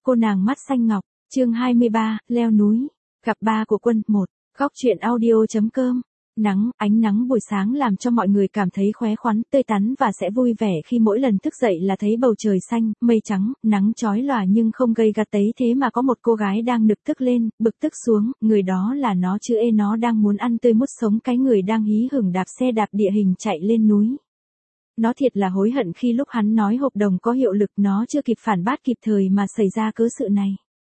cô nàng mắt xanh ngọc, chương 23, leo núi, gặp ba của Quân, 1, góc truyện audio.com. Nắng, ánh nắng buổi sáng làm cho mọi người cảm thấy khóe khoắn, tươi tắn và sẽ vui vẻ khi mỗi lần thức dậy là thấy bầu trời xanh, mây trắng, nắng chói lòa nhưng không gây gắt tấy thế mà có một cô gái đang nực tức lên, bực tức xuống, người đó là nó chứ ê, nó đang muốn ăn tươi mút sống cái người đang hí hửng đạp xe đạp địa hình chạy lên núi. Nó thiệt là hối hận khi lúc hắn nói hợp đồng có hiệu lực nó chưa kịp phản bác kịp thời mà xảy ra cớ sự này.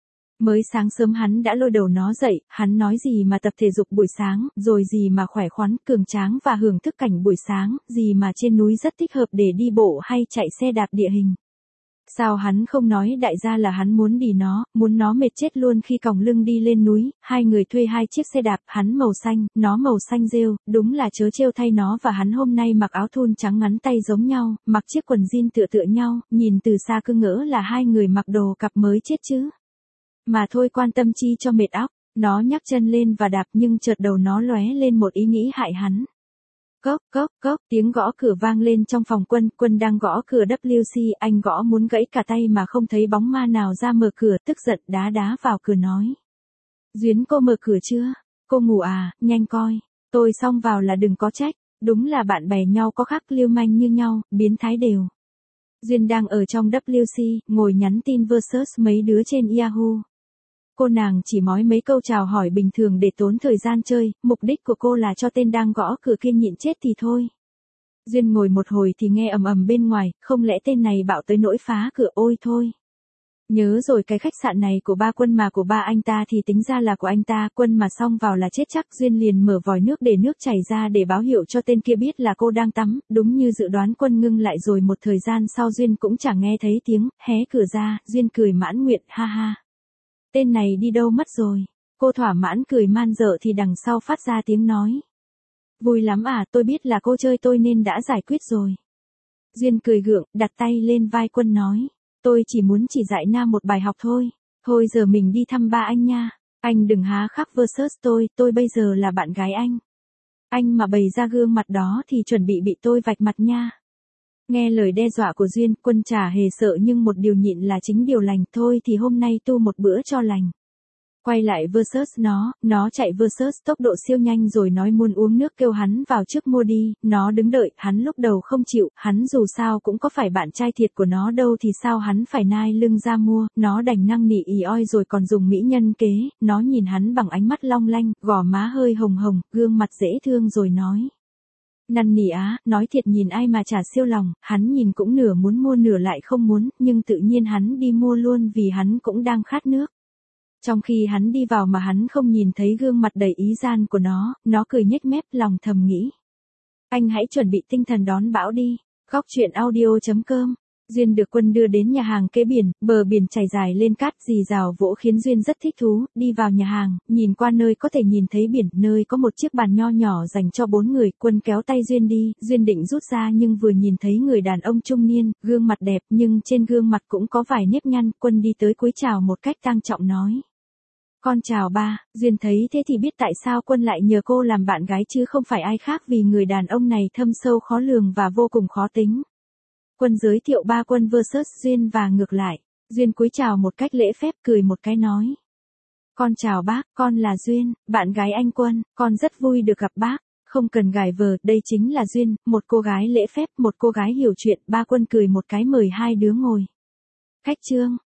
Mới sáng sớm hắn đã lôi đầu nó dậy, hắn nói gì mà tập thể dục buổi sáng, rồi gì mà khỏe khoắn, cường tráng và hưởng thức cảnh buổi sáng, gì mà trên núi rất thích hợp để đi bộ hay chạy xe đạp địa hình. Sao hắn không nói đại gia là hắn muốn đì nó, muốn nó mệt chết luôn khi còng lưng đi lên núi, hai người thuê hai chiếc xe đạp, hắn màu xanh, nó màu xanh rêu, đúng là chớ trêu thay nó và hắn hôm nay mặc áo thun trắng ngắn tay giống nhau, mặc chiếc quần jean tựa nhau, nhìn từ xa cứ ngỡ là hai người mặc đồ cặp mới chết chứ. Mà thôi quan tâm chi cho mệt óc, nó nhắc chân lên và đạp nhưng chợt đầu nó lóe lên một ý nghĩ hại hắn. Cốc cốc cốc, tiếng gõ cửa vang lên trong phòng Quân, Quân đang gõ cửa WC, anh gõ muốn gãy cả tay mà không thấy bóng ma nào ra mở cửa, tức giận đá vào cửa nói. Duyến cô mở cửa chưa? Cô ngủ à, nhanh coi, tôi xong vào là đừng có trách, đúng là bạn bè nhau có khác lưu manh như nhau, biến thái đều. Duyên đang ở trong WC, ngồi nhắn tin versus mấy đứa trên Yahoo. Cô nàng chỉ nói mấy câu chào hỏi bình thường để tốn thời gian chơi, mục đích của cô là cho tên đang gõ cửa kia nhịn chết thì thôi. Duyên ngồi một hồi thì nghe ầm ầm bên ngoài, không lẽ tên này bạo tới nỗi phá cửa, ôi thôi. Nhớ rồi, cái khách sạn này của ba Quân mà của ba anh ta thì tính ra là của anh ta, Quân mà xong vào là chết chắc. Duyên liền mở vòi nước để nước chảy ra để báo hiệu cho tên kia biết là cô đang tắm, đúng như dự đoán Quân ngưng lại rồi một thời gian sau Duyên cũng chẳng nghe thấy tiếng, hé cửa ra, Duyên cười mãn nguyện, ha ha. Tên này đi đâu mất rồi? Cô thỏa mãn cười man dợ thì đằng sau phát ra tiếng nói. Vui lắm à, tôi biết là cô chơi tôi nên đã giải quyết rồi. Duyên cười gượng, đặt tay lên vai Quân nói. Tôi chỉ muốn chỉ dạy Nam một bài học thôi. Thôi giờ mình đi thăm ba anh nha. Anh đừng há khắc versus tôi bây giờ là bạn gái anh. Anh mà bày ra gương mặt đó thì chuẩn bị tôi vạch mặt nha. Nghe lời đe dọa của Duyên, Quân chả hề sợ nhưng một điều nhịn là chính điều lành, thôi thì hôm nay tu một bữa cho lành. Quay lại versus nó chạy versus tốc độ siêu nhanh rồi nói muốn uống nước kêu hắn vào trước mua đi, nó đứng đợi, hắn lúc đầu không chịu, hắn dù sao cũng có phải bạn trai thiệt của nó đâu thì sao hắn phải nai lưng ra mua, nó đành năn nỉ ì oi rồi còn dùng mỹ nhân kế, nó nhìn hắn bằng ánh mắt long lanh, gò má hơi hồng hồng, gương mặt dễ thương rồi nói. Năn nỉ á, nói thiệt nhìn ai mà chả siêu lòng, hắn nhìn cũng nửa muốn mua nửa lại không muốn, nhưng tự nhiên hắn đi mua luôn vì hắn cũng đang khát nước. Trong khi hắn đi vào mà hắn không nhìn thấy gương mặt đầy ý gian của nó cười nhếch mép lòng thầm nghĩ. Anh hãy chuẩn bị tinh thần đón bão đi, góc truyện audio.com. Duyên được Quân đưa đến nhà hàng kế biển, bờ biển chảy dài lên cát rì rào vỗ khiến Duyên rất thích thú, đi vào nhà hàng, nhìn qua nơi có thể nhìn thấy biển, nơi có một chiếc bàn nho nhỏ dành cho 4 người, Quân kéo tay Duyên đi, Duyên định rút ra nhưng vừa nhìn thấy người đàn ông trung niên, gương mặt đẹp nhưng trên gương mặt cũng có vài nếp nhăn, Quân đi tới cúi chào một cách tang trọng nói. Con chào ba, Duyên thấy thế thì biết tại sao Quân lại nhờ cô làm bạn gái chứ không phải ai khác vì người đàn ông này thâm sâu khó lường và vô cùng khó tính. Quân giới thiệu ba Quân versus Duyên và ngược lại. Duyên cúi chào một cách lễ phép cười một cái nói. Con chào bác, con là Duyên, bạn gái anh Quân, con rất vui được gặp bác. Không cần gài vờ, đây chính là Duyên, một cô gái lễ phép, một cô gái hiểu chuyện. Ba Quân cười một cái mời hai đứa ngồi. Khách trương,